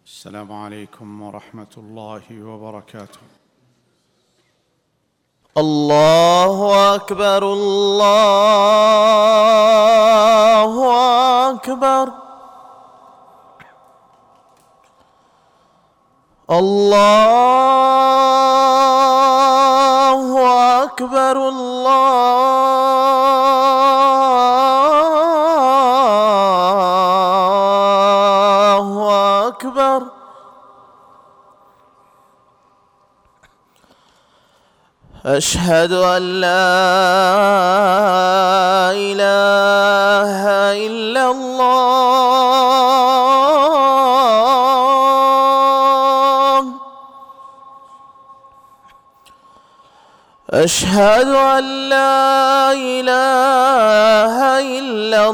السلام عليكم ورحمة الله وبركاته. الله أكبر الله أكبر الله أكبر الله أكبر. أشهد أن لا إله إلا الله. أشهد أن لا إله إلا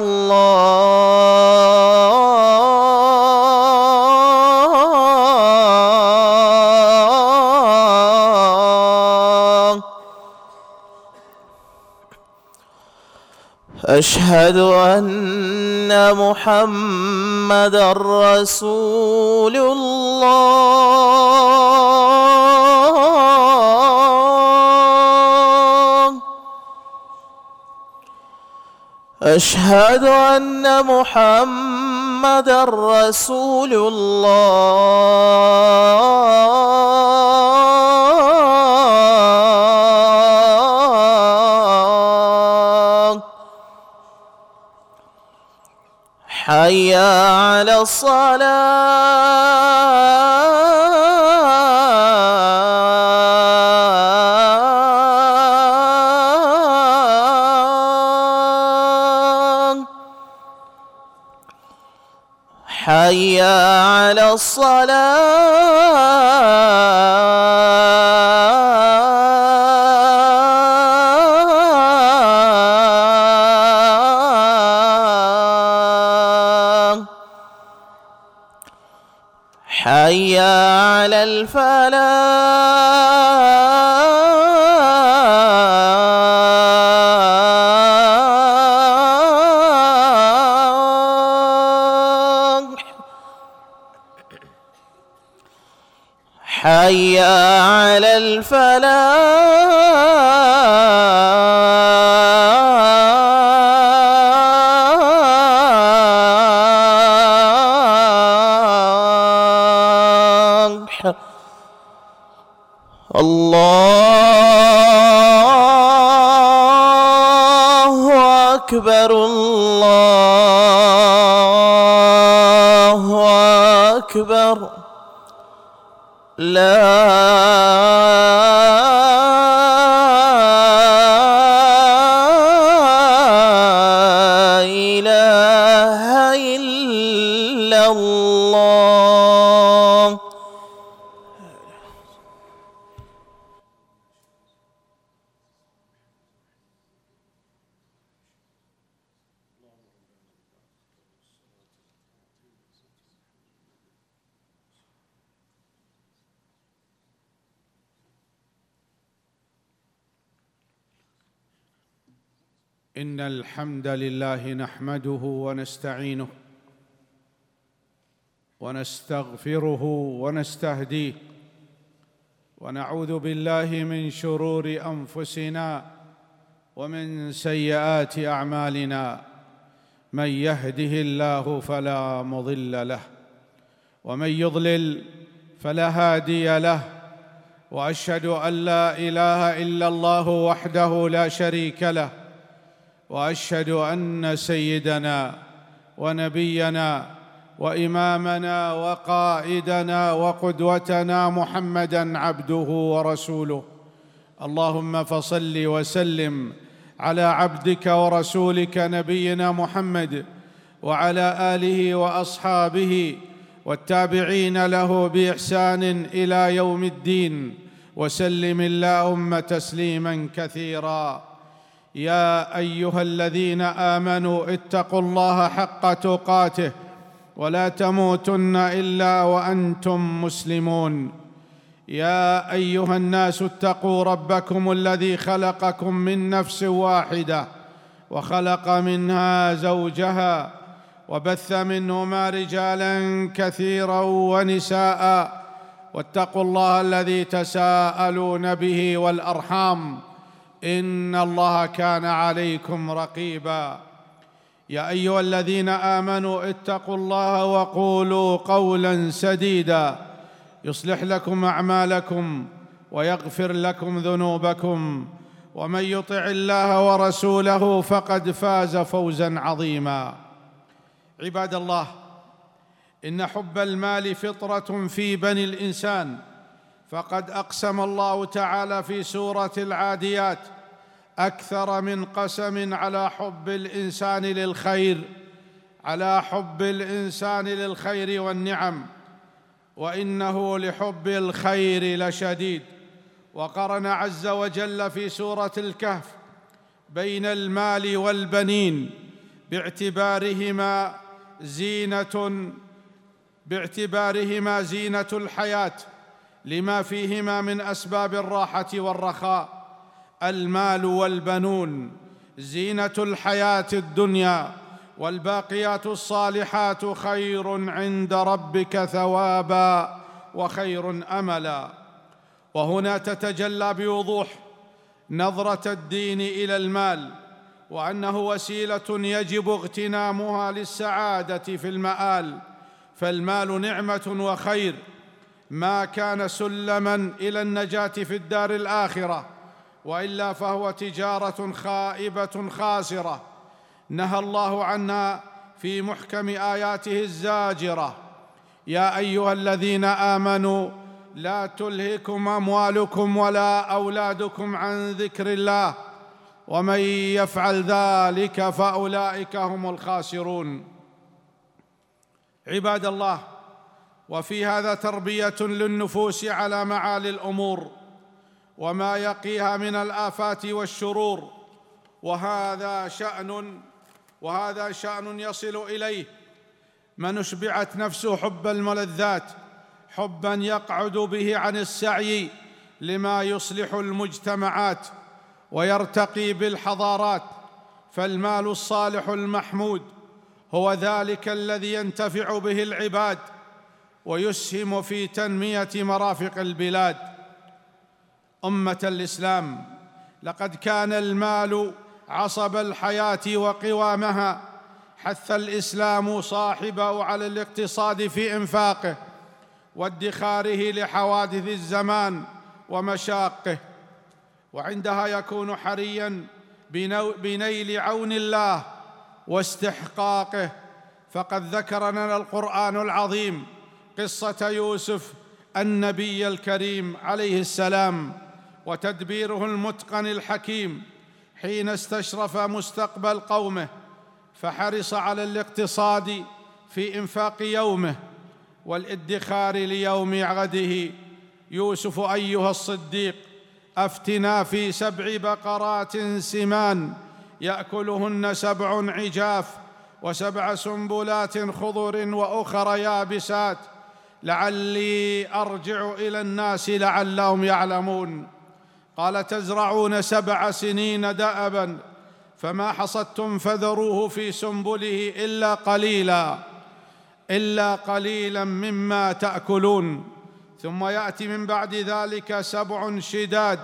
الله. أشهد أن محمدًا رسول الله. أشهد أن محمدًا رسول الله. حي على الصلاة. حي على الصلاة. حي على الفلاح. حي على الفلاح. الله أكبر الله أكبر. لا إله إلا الله. إن الحمد لله نحمده ونستعينه ونستغفره ونستهديه ونعوذ بالله من شرور أنفسنا ومن سيئات أعمالنا. من يهده الله فلا مضل له ومن يضلل فلا هادي له. وأشهد أن لا إله إلا الله وحده لا شريك له. وأشهد أن سيدنا ونبينا وإمامنا وقائدنا وقدوتنا محمدًا عبده ورسوله. اللهم فصل وسلم على عبدك ورسولك نبينا محمد وعلى آله وأصحابه والتابعين له بإحسان إلى يوم الدين، وسلم اللهم تسليماً كثيراً. يا أيها الذين آمنوا اتقوا الله حق تقاته ولا تموتن إلا وأنتم مسلمون. يا أيها الناس اتقوا ربكم الذي خلقكم من نفس واحدة وخلق منها زوجها وبث منهما رجالا كثيرا ونساء، واتقوا الله الذي تساءلون به والأرحام، إن الله كان عليكم رقيبا. يا أيها الذين آمنوا اتقوا الله وقولوا قولا سديدا يصلح لكم أعمالكم ويغفر لكم ذنوبكم، ومن يطع الله ورسوله فقد فاز فوزا عظيما. عباد الله، إن حب المال فطرة في بني الإنسان، فقد أقسم الله تعالى في سورة العاديات أكثر من قسم على حب الإنسان للخير والنعم، وإنه لحب الخير لشديد. وقرن عز وجل في سورة الكهف بين المال والبنين باعتبارهما زينة الحياة، لما فيهما من أسباب الراحة والرخاء. المال والبنون زينة الحياة الدنيا، والباقيات الصالحات خير عند ربك ثوابا وخير أملا. وهنا تتجلى بوضوح نظرة الدين إلى المال، وأنه وسيلة يجب اغتنامها للسعادة في المآل. فالمال نعمة وخير، ما كان سلماً إلى النجاة في الدار الآخرة، وإلا فهو تجارة خائبة خاسرة نهى الله عنها في محكم آياته الزاجرة. يا أيها الذين آمنوا لا تلهكم أموالكم ولا أولادكم عن ذكر الله، ومن يفعل ذلك فأولئك هم الخاسرون. عباد الله، وفي هذا تربية للنفوس على معالي الأمور وما يقيها من الآفات والشرور، وهذا شأن يصل إليه من أشبعت نفسه حب الملذات، حباً يقعد به عن السعي لما يصلح المجتمعات ويرتقي بالحضارات. فالمال الصالح المحمود هو ذلك الذي ينتفع به العباد ويسهم في تنمية مرافق البلاد. أمة الإسلام، لقد كان المال عصب الحياة وقوامها. حث الإسلام صاحبه على الاقتصاد في إنفاقه وادخاره لحوادث الزمان ومشاقه، وعندها يكون حرياً بنيل عون الله واستحقاقه. فقد ذكر لنا القرآن العظيم قصة يوسف النبي الكريم عليه السلام، وتدبيره المتقن الحكيم حين استشرف مستقبل قومه، فحرص على الاقتصاد في إنفاق يومه والادخار ليوم غده. يوسف أيها الصديق، أفتنا في 7 بقرات سمان يأكلهن 7 عجاف و7 سنبلات خضر وأخر يابسات لعلي أرجع إلى الناس لعلهم يعلمون. قال تزرعون 7 سنين دأبا فما حصدتم فذروه في سنبله إلا قليلا مما تأكلون. ثم يأتي من بعد ذلك 7 شداد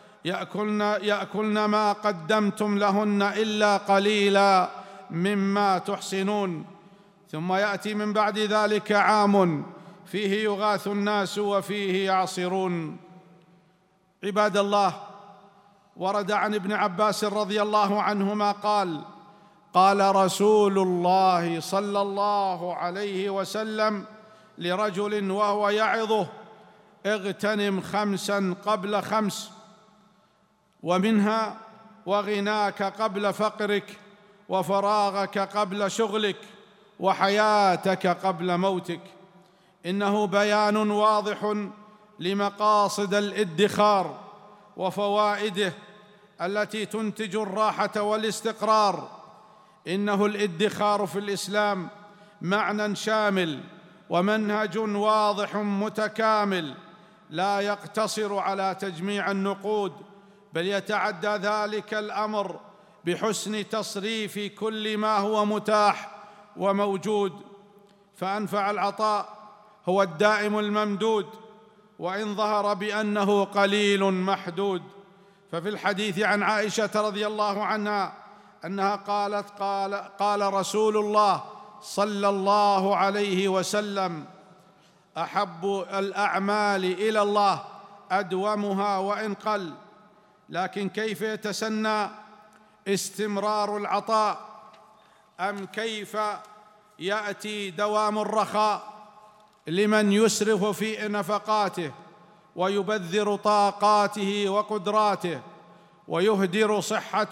يأكلن ما قدمتم لهن إلا قليلا مما تحصنون. ثم يأتي من بعد ذلك عام فيه يغاث الناس وفيه يعصرون. عباد الله، ورد عن ابن عباس رضي الله عنهما قال رسول الله صلى الله عليه وسلم لرجل وهو يعظه: اغتنم 5 قبل 5، ومنها وغناك قبل فقرك، وفراغك قبل شغلك، وحياتك قبل موتك. إنه بيان واضح لمقاصد الادخار وفوائده التي تنتج الراحة والاستقرار. إنه الادخار في الإسلام معنى شامل ومنهج واضح متكامل، لا يقتصر على تجميع النقود، بل يتعدى ذلك الأمر بحسن تصريف كل ما هو متاح وموجود، فأنفع العطاء هو الدائم الممدود، وإن ظهر بأنه قليل محدود. ففي الحديث عن عائشة رضي الله عنها أنها قالت: قال رسول الله صلى الله عليه وسلم: أحب الأعمال إلى الله أدومها وإن قل، لكن كيف يتسنى استمرار العطاء؟ أم كيف يأتي دوام الرخاء لمن يسرف في نفقاته ويبذر طاقاته وقدراته ويهدر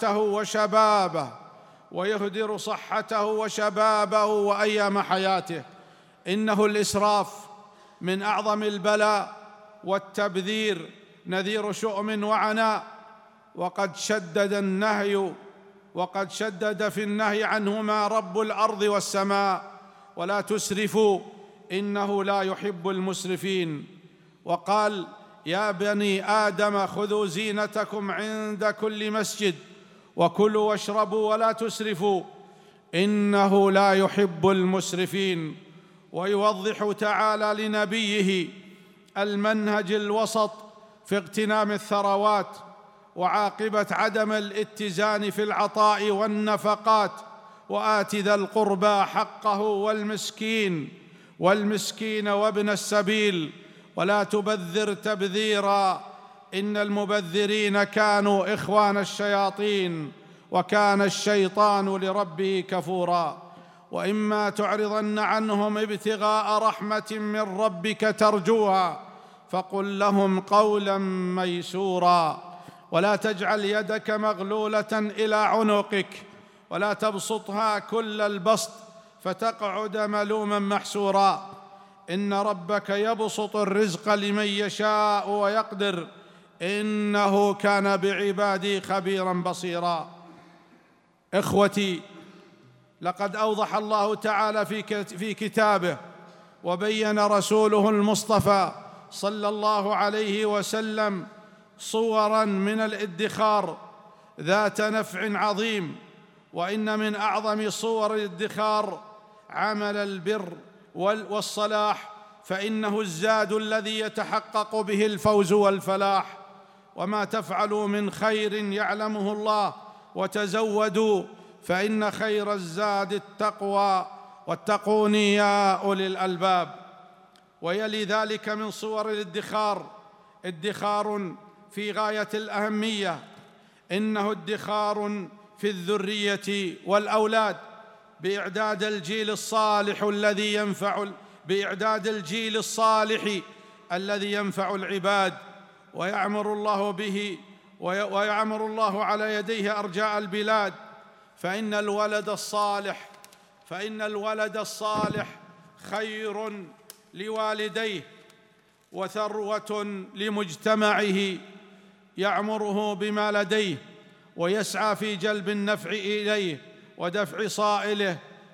صحته وشبابه وأيام حياته؟ إنه الإسراف من أعظم البلاء، والتبذير نذير شؤم وعناء، وقد شدد في النهي عنهما رب الأرض والسماء: ولا تسرفوا إنه لا يحب المسرفين. وقال: يا بني آدم خذوا زينتكم عند كل مسجد وكلوا واشربوا ولا تسرفوا إنه لا يحب المسرفين. ويوضح تعالى لنبيه المنهج الوسط في اغتنام الثروات وعاقبة عدم الاتزان في العطاء والنفقات: وآت ذا القربى حقه والمسكين وابن السبيل ولا تبذر تبذيرا إن المبذرين كانوا إخوان الشياطين وكان الشيطان لربه كفورا. وإما تعرضن عنهم ابتغاء رحمة من ربك ترجوها فقل لهم قولا ميسورا ولا تجعل يدك مغلولة إلى عنقك ولا تبسطها كل البسط فتقعد ملوما محسورا إن ربك يبسط الرزق لمن يشاء ويقدر إنه كان بعباده خبيرا بصيرا. إخوتي، لقد أوضح الله تعالى في كتابه وبين رسوله المصطفى صلى الله عليه وسلم صوراً من الادخار ذات نفع عظيم. وإن من أعظم صور الادخار عمل البر والصلاح، فإنه الزاد الذي يتحقق به الفوز والفلاح. وما تفعلوا من خير يعلمه الله وتزودوا فإن خير الزاد التقوى واتقون يا أولي الألباب. ويلي ذلك من صور الادخار ادخار في غاية الأهمية، إنه ادخار في الذرية والأولاد بإعداد الجيل الصالح الذي ينفع العباد ويعمر الله به ويعمر الله على يديه أرجاء البلاد. فإن الولد الصالح خير لوالديه وثروة لمجتمعه يعمره بما لديه ويسعى في جلب النفع إليه ودفع صائله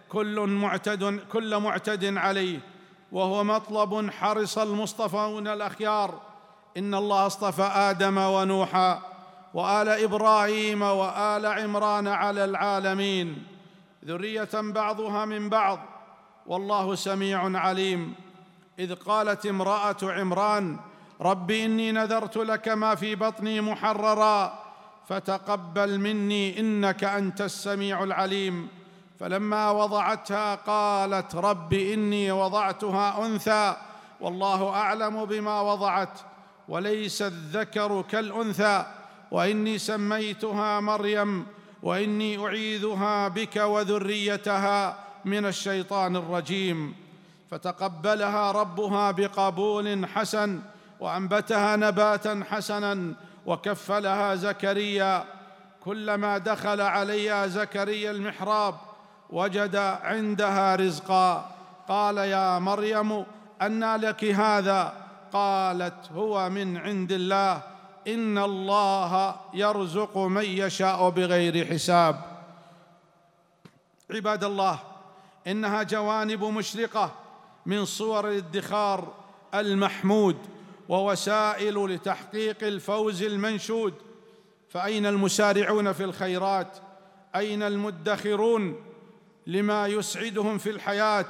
كل معتد عليه، وهو مطلب حرص المصطفون الأخيار. إن الله اصطفى آدم ونوحا وآل إبراهيم وآل عمران على العالمين ذرية بعضها من بعض والله سميع عليم. إذ قالت امرأة عمران: رب إني نذرت لك ما في بطني محررا فتقبل مني إنك أنت السميع العليم. فلما وضعتها قالت: رب إني وضعتها أنثى والله أعلم بما وضعت وليس الذكر كالأنثى وإني سميتها مريم وإني أعيذها بك وذريتها من الشيطان الرجيم. فتقبلها ربها بقبول حسن وأنبتها نباتا حسنا وكفلها زكريا. كلما دخل عليها زكريا المحراب وجد عندها رزقا قال: يا مريم أنى لك هذا؟ قالت: هو من عند الله إن الله يرزق من يشاء بغير حساب. عباد الله، إنها جوانب مشرقة من صور الادخار المحمود ووسائل لتحقيق الفوز المنشود. فأين المسارعون في الخيرات؟ أين المدخرون لما يسعدهم في الحياة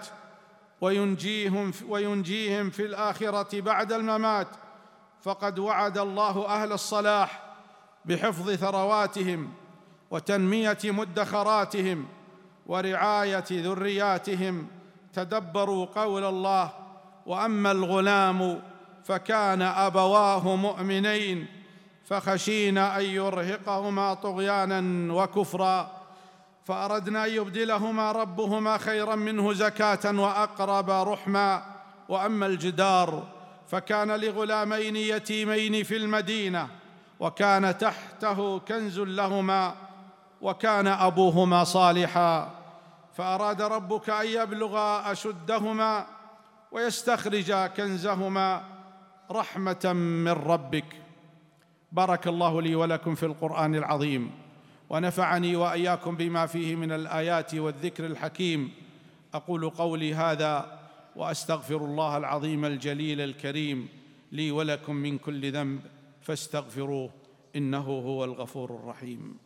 وينجيهم في الآخرة بعد الممات، فقد وعد الله أهل الصلاح بحفظ ثرواتهم وتنمية مدخراتهم ورعاية ذرياتهم. تدبروا قول الله: وأما الغلام فكان أبواه مؤمنين فخشينا أن يرهقهما طغيانا وكفرا فأردنا أن يبدلهما ربهما خيرا منه زكاة وأقرب رحما. وأما الجدار فكان لغلامين يتيمين في المدينة وكان تحته كنز لهما وكان أبوهما صالحا فأراد ربك أن يبلغا أشدهما ويستخرجا كنزهما رحمة من ربك. بارك الله لي ولكم في القرآن العظيم، ونفعني وإياكم بما فيه من الآيات والذكر الحكيم. أقول قولي هذا وأستغفر الله العظيم الجليل الكريم لي ولكم من كل ذنب فاستغفروه إنه هو الغفور الرحيم.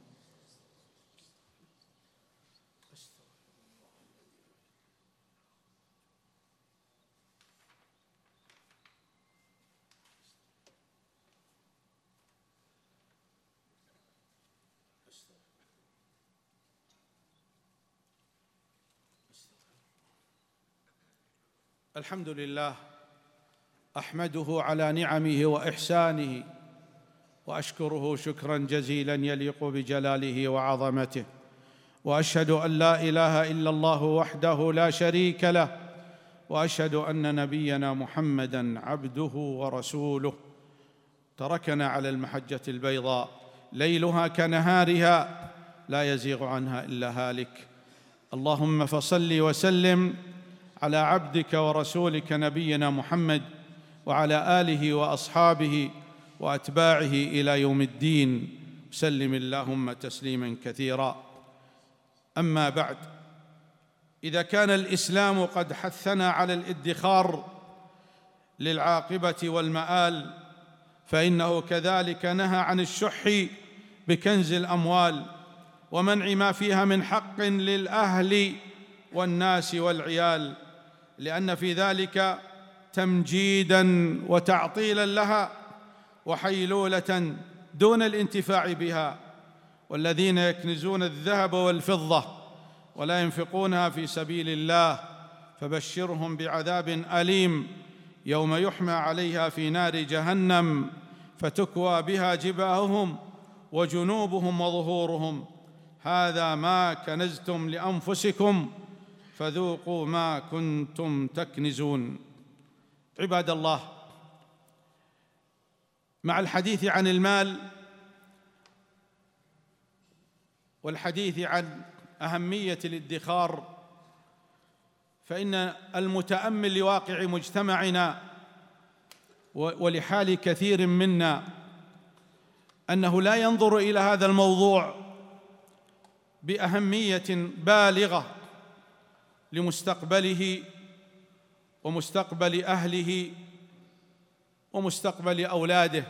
الحمد لله، أحمده على نعمه وإحسانه وأشكره شكرا جزيلا يليق بجلاله وعظمته، وأشهد أن لا إله إلا الله وحده لا شريك له، وأشهد أن نبينا محمدًا عبده ورسوله تركنا على المحجة البيضاء ليلها كنهارها لا يزيغ عنها إلا هالك. اللهم فصل وسلم على عبدك ورسولك نبينا محمد وعلى آله وأصحابه وأتباعه إلى يوم الدين، سلم اللهم تسليما كثيرا. أما بعد، إذا كان الإسلام قد حثنا على الادخار للعاقبة والمآل، فإنه كذلك نهى عن الشح بكنز الأموال ومنع ما فيها من حق للأهل والناس والعيال، لأن في ذلك تمجيداً وتعطيلاً لها وحيلولة دون الانتفاع بها. والذين يكنزون الذهب والفضة ولا ينفقونها في سبيل الله فبشرهم بعذاب أليم يوم يحمى عليها في نار جهنم فتكوى بها جباههم وجنوبهم وظهورهم، هذا ما كنزتم لأنفسكم فذوقوا ما كنتم تكنزون. عباد الله، مع الحديث عن المال والحديث عن أهمية الادخار، فإن المتأمل لواقع مجتمعنا ولحال كثير منا أنه لا ينظر إلى هذا الموضوع بأهمية بالغة لمستقبله ومستقبل أهله ومستقبل أولاده،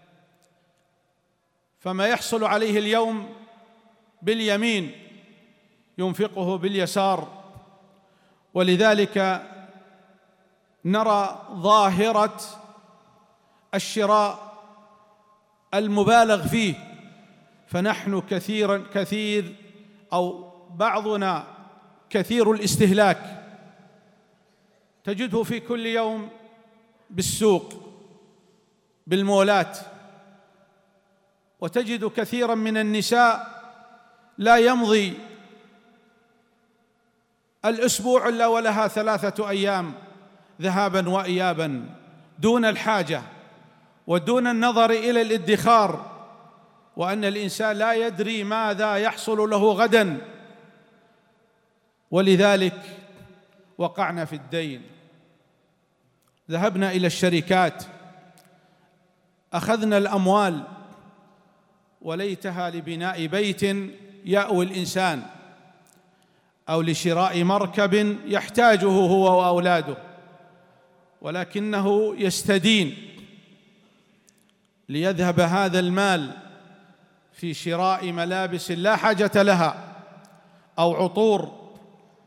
فما يحصل عليه اليوم باليمين ينفقه باليسار. ولذلك نرى ظاهرة الشراء المبالغ فيه، فنحن كثير أو بعضنا كثير الاستهلاك، تجده في كل يوم بالسوق بالمولات، وتجد كثيرا من النساء لا يمضي الأسبوع إلا ولها 3 أيام ذهابا وإيابا دون الحاجة ودون النظر إلى الادخار، وأن الإنسان لا يدري ماذا يحصل له غدا، ولذلك وقعنا في الدين. ذهبنا إلى الشركات، أخذنا الأموال وليتها لبناء بيت يأوي الإنسان أو لشراء مركب يحتاجه هو وأولاده، ولكنه يستدين ليذهب هذا المال في شراء ملابس لا حاجة لها أو عطور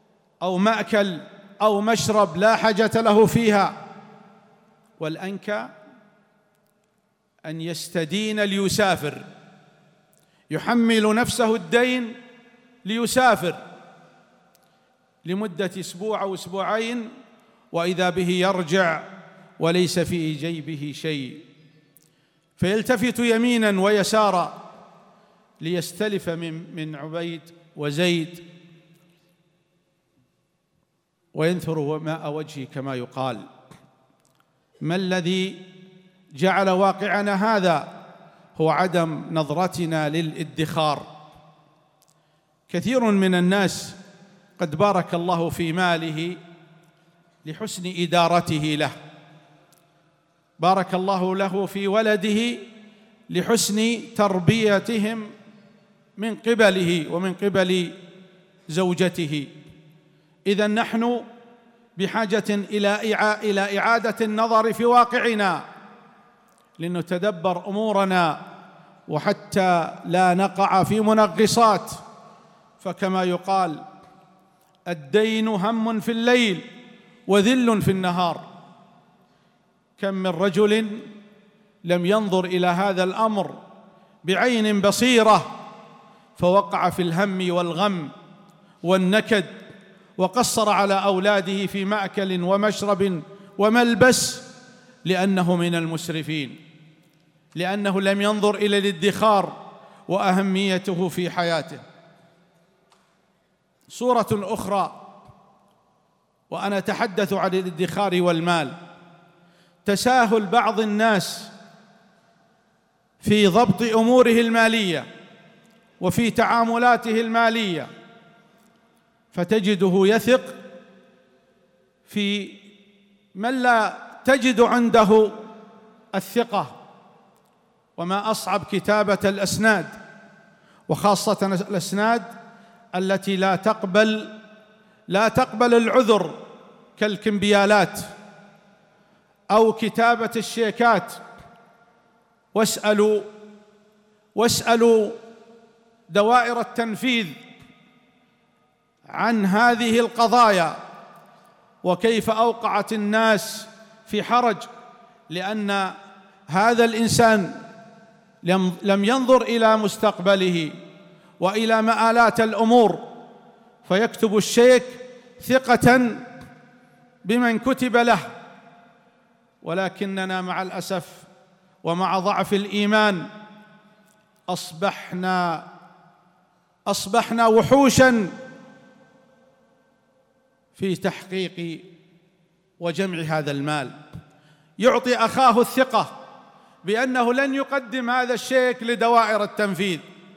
أو مأكل أو مشرب لا حاجة له فيها. والأنكى أن يستدين ليسافر، يحمل نفسه الدين ليسافر لمدة أسبوع أو أسبوعين، وإذا به يرجع وليس في جيبه شيء، فيلتفت يمينا ويسارا ليستلف من عبيد وزيد وينثر ماء وجهه كما يقال. ما الذي جعل واقعنا هذا؟ هو عدم نظرتنا للادخار. كثير من الناس قد بارك الله في ماله لحسن إدارته له، بارك الله له في ولده لحسن تربيتهم من قبله ومن قبل زوجته. إذن نحن بحاجة إلى إعادة النظر في واقعنا لنتدبر أمورنا، وحتى لا نقع في منغصات. فكما يقال: الدين هم في الليل وذل في النهار. كم من رجل لم ينظر إلى هذا الأمر بعين بصيرة فوقع في الهم والغم والنكد، وقصر على أولاده في مأكل ومشرب وملبس لأنه من المسرفين، لأنه لم ينظر إلى الادخار وأهميته في حياته. صورة أخرى وأنا أتحدث عن الادخار والمال: تساهل بعض الناس في ضبط أموره المالية وفي تعاملاته المالية، فتجده يثق في من لا تجد عنده الثقة. وما أصعب كتابة الأسناد، وخاصة الأسناد التي لا تقبل العذر كالكمبيالات أو كتابة الشيكات. واسألوا دوائر التنفيذ عن هذه القضايا، وكيف أوقعت الناس في حرج، لأن هذا الإنسان لم ينظر إلى مستقبله وإلى مآلات الأمور، فيكتب الشيك ثقة بمن كتب له. ولكننا مع الأسف ومع ضعف الإيمان أصبحنا وحوشاً في تحقيق وجمع هذا المال. يعطي أخاه الثقة بأنه لن يقدم هذا الشيك لدوائر التنفيذ،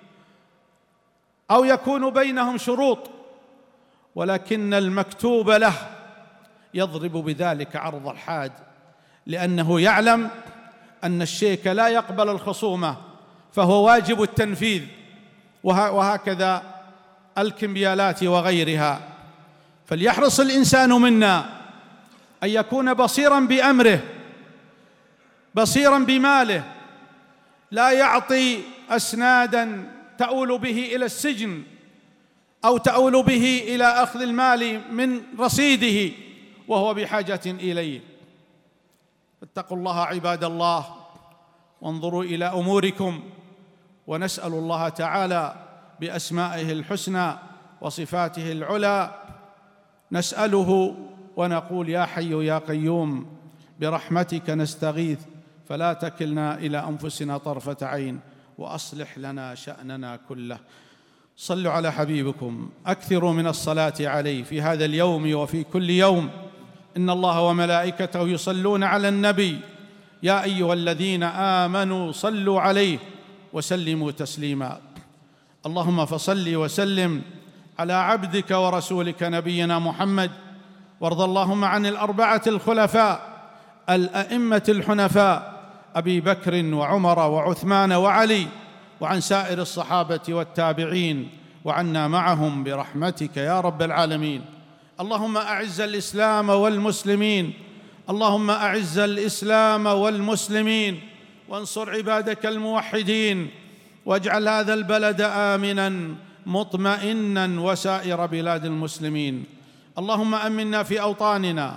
أو يكون بينهم شروط، ولكن المكتوب له يضرب بذلك عرض الحاد، لأنه يعلم أن الشيك لا يقبل الخصومة، فهو واجب التنفيذ. وهكذا الكمبيالات وغيرها. فليحرص الإنسان منا أن يكون بصيراً بأمره، بصيراً بماله، لا يعطي أسناداً تؤول به إلى السجن أو تؤول به إلى أخذ المال من رصيده وهو بحاجة إليه. فاتقوا الله عباد الله، وانظروا إلى أموركم، ونسأل الله تعالى بأسمائه الحسنى وصفاته العلى، نسأله ونقول: يا حي يا قيوم برحمتك نستغيث، فلا تكلنا إلى أنفسنا طرفة عين، وأصلح لنا شأننا كله. صلوا على حبيبكم، أكثروا من الصلاة عليه في هذا اليوم وفي كل يوم. إن الله وملائكته يصلون على النبي، يا أيها الذين آمنوا صلوا عليه وسلموا تسليما. اللهم فصل وسلم على عبدك ورسولك نبينا محمد، وارض اللهم عن الأربعة الخلفاء الأئمة الحنفاء أبي بكر وعمر وعثمان وعلي، وعن سائر الصحابة والتابعين، وعنا معهم برحمتك يا رب العالمين. اللهم أعز الإسلام والمسلمين، اللهم أعز الإسلام والمسلمين، وانصر عبادك الموحدين، واجعل هذا البلد آمناً مطمئناً وسائر بلاد المسلمين. اللهم أمنا في أوطاننا،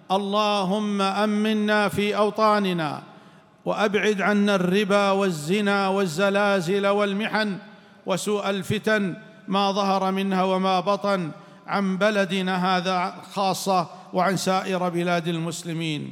اللهم أمنا في أوطاننا، وأبعد عنا الربا والزنا والزلازل والمحن وسوء الفتن ما ظهر منها وما بطن عن بلدنا هذا خاصة وعن سائر بلاد المسلمين.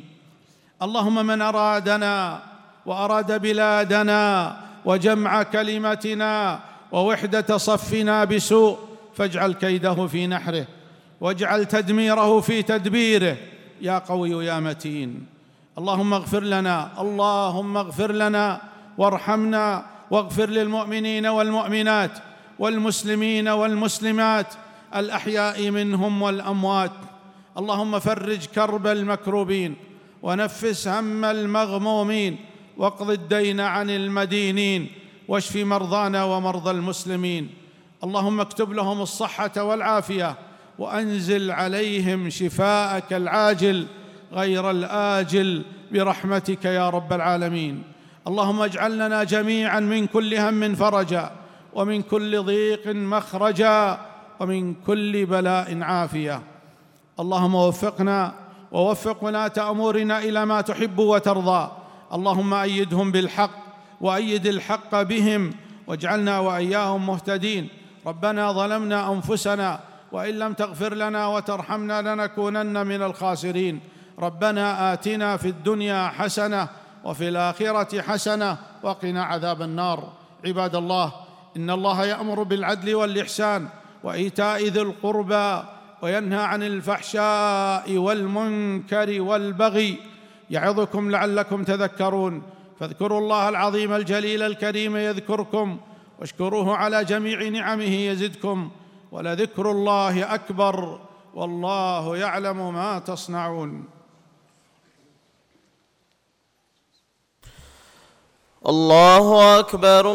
اللهم من أرادنا وأراد بلادنا وجمع كلمتنا ووحدة صفنا بسوء فاجعل كيده في نحره واجعل تدميره في تدبيره يا قوي يا متين. اللهم اغفر لنا، اللهم اغفر لنا وارحمنا، واغفر للمؤمنين والمؤمنات والمسلمين والمسلمات الأحياء منهم والأموات. اللهم فرج كرب المكروبين ونفس هم المغمومين واقض الدين عن المدينين واشف مرضانا ومرضى المسلمين. اللهم اكتب لهم الصحة والعافية وأنزل عليهم شفاءك العاجل غير الآجل برحمتك يا رب العالمين. اللهم اجعل لنا جميعا من كل هم فرجا ومن كل ضيق مخرجا ومن كل بلاء عافية. اللهم وفقنا ووفق ولاة أمورنا إلى ما تحب وترضى. اللهم أيدهم بالحق وأيد الحق بهم واجعلنا وإياهم مهتدين. ربنا ظلمنا أنفسنا وإن لم تغفر لنا وترحمنا لنكونن من الخاسرين. ربنا آتنا في الدنيا حسنة وفي الآخرة حسنة وقنا عذاب النار. عباد الله، إن الله يأمر بالعدل والإحسان وإيتاء ذي القربى وينهى عن الفحشاء والمنكر والبغي يعظكم لعلكم تذكرون. فاذكروا الله العظيم الجليل الكريم يذكركم واشكروه على جميع نعمه يزدكم ولذكر الله أكبر والله يعلم ما تصنعون. الله أكبر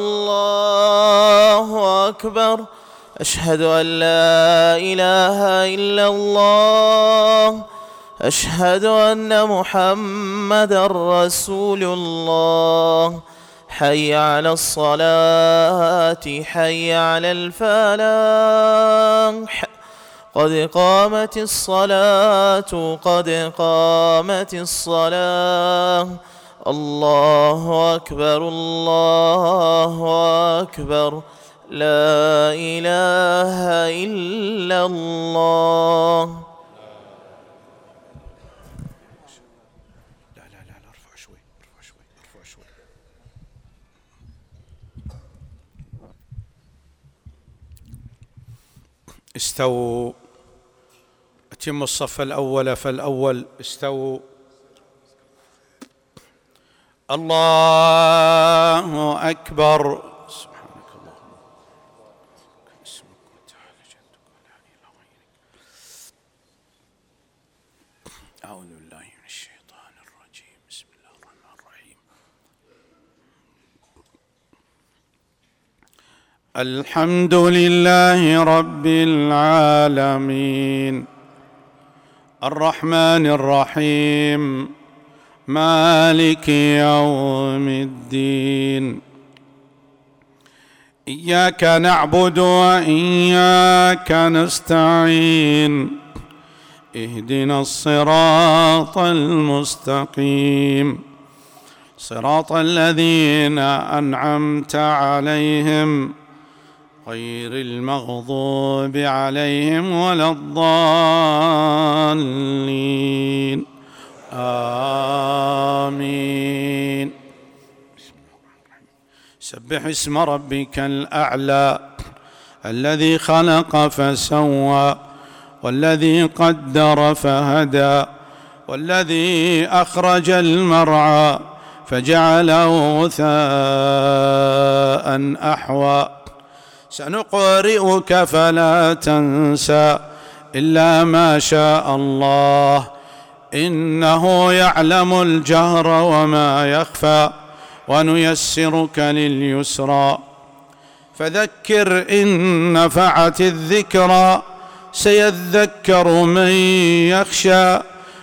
الله أكبر. أشهد أن لا إله إلا الله. أشهد أن محمدًا رسول الله. حي على الصلاة حي على الفلاح. قد قامت الصلاة قد قامت الصلاة. الله أكبر الله أكبر. لا إله إلا الله. لا ارفع شوي. استووا، أتموا الصف الأول فالأول. استووا. الله أكبر. سبحانك اللهم اسمك وتعالى جدك ولا إله غيرك. أعوذ بالله من الشيطان الرجيم. بسم الله الرحمن الرحيم. الحمد لله رب العالمين الرحمن الرحيم مالك يوم الدين. إياك نعبد وإياك نستعين. اهدنا الصراط المستقيم صراط الذين أنعمت عليهم غير المغضوب عليهم ولا الضالين. آمين. سبح اسم ربك الأعلى الذي خلق فسوى والذي قدر فهدى والذي أخرج المرعى فجعله غثاء أحوى. سنقرئك فلا تنسى إلا ما شاء الله إنه يعلم الجهر وما يخفى ونيسرك لليسرى. فذكر إن نفعت الذكرى سيذكر من يخشى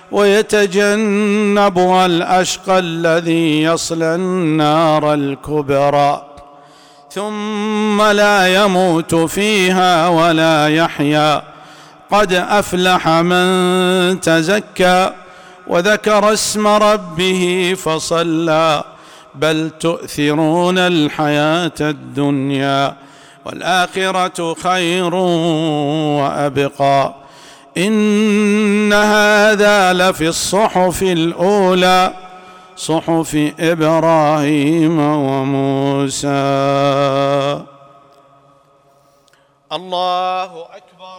ويتجنبها الأشقى الذي يصلى النار الكبرى ثم لا يموت فيها ولا يحيا قد أفلح من تزكى وذكر اسم ربه فصلى بل تؤثرون الحياة الدنيا والآخرة خير وأبقى إن هذا لفي الصحف الأولى صحف إبراهيم وموسى. الله أكبر.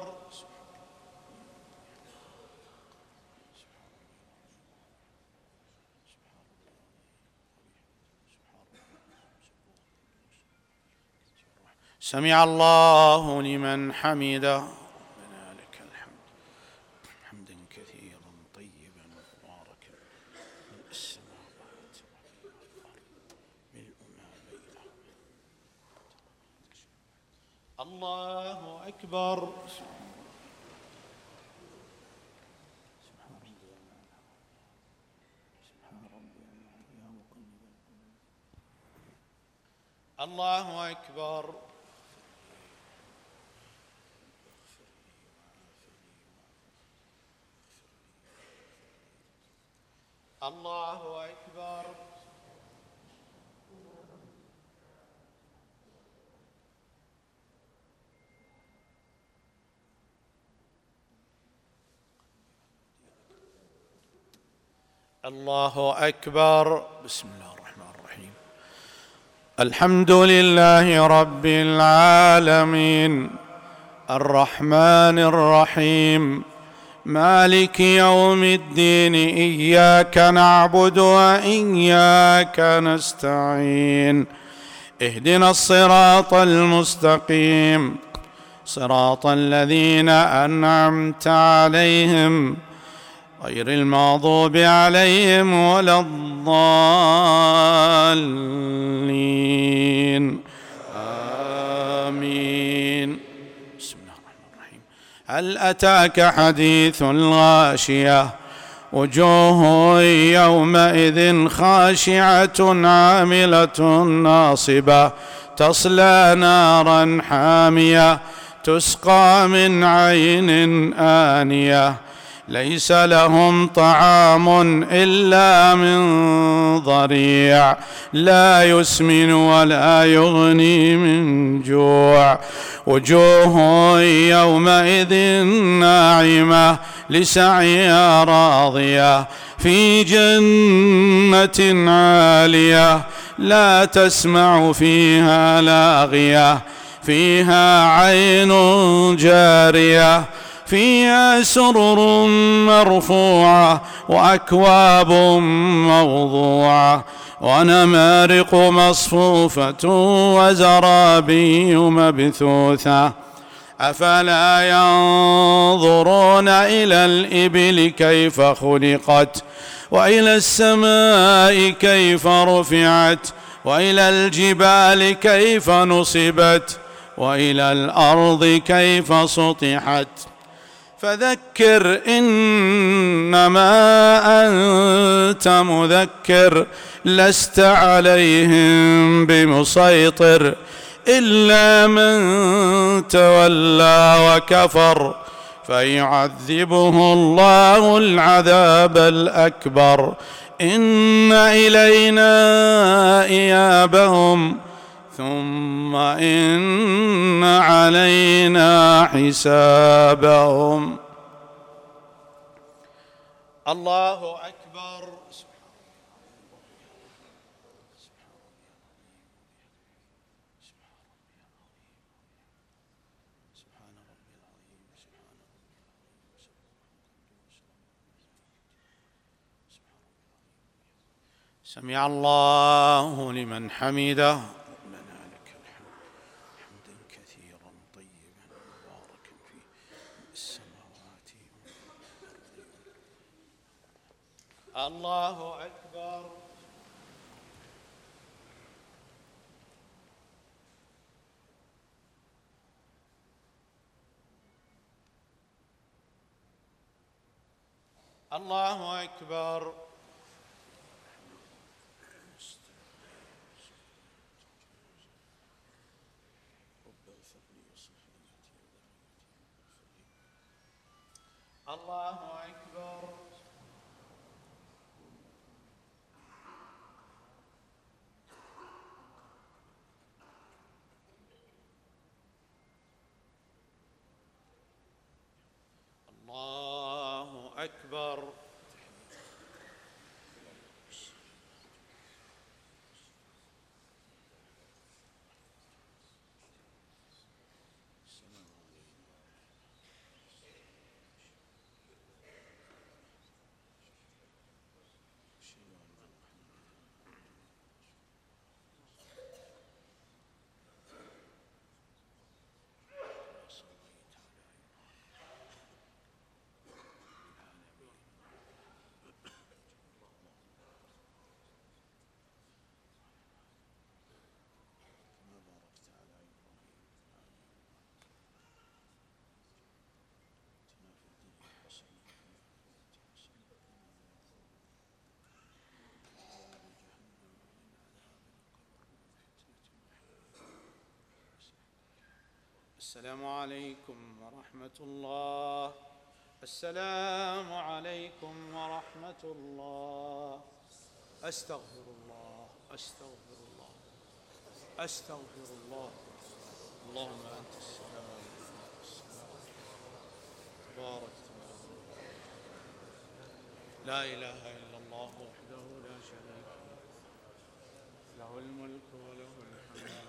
سمع الله لمن حمده. ربنا لك الحمد حمدا كثيرا طيبا مباركا ملء السماوات والأرض ملء ما بينهما. الله أكبر. الله أكبر. الله أكبر. الله أكبر. بسم الله الرحمن الرحيم. الحمد لله رب العالمين الرحمن الرحيم مالك يوم الدين إياك نعبد وإياك نستعين اهدنا الصراط المستقيم صراط الذين أنعمت عليهم غير المغضوب عليهم ولا الضالين آمين. بسم الله الرحمن الرحيم. هل أتاك حديث الغاشية وجوه يومئذ خاشعة عاملة ناصبة تصلى نارا حامية تسقى من عين آنية ليس لهم طعام إلا من ضريع لا يسمن ولا يغني من جوع وجوه يومئذ ناعمة لسعيها راضية في جنة عالية لا تسمع فيها لاغية فيها عين جارية فيها سرر مرفوعة وأكواب موضوعة ونمارق مصفوفة وزرابي مبثوثة أفلا ينظرون إلى الإبل كيف خلقت وإلى السماء كيف رفعت وإلى الجبال كيف نصبت وإلى الأرض كيف سطحت فذكر إنما أنت مذكر لست عليهم بمسيطر إلا من تولى وكفر فيعذبه الله العذاب الأكبر إن إلينا إيابهم ثم إن علينا حسابهم. الله أكبر. سمع الله لمن حمده. الله أكبر. الله أكبر. الله أكبر. الله أكبر. السلام عليكم ورحمة الله. السلام عليكم ورحمة الله. أستغفر الله أستغفر الله أستغفر الله. اللهم أنت السلام تبارك لا إله إلا الله وحده لا شريك له، له الملك وله الحمد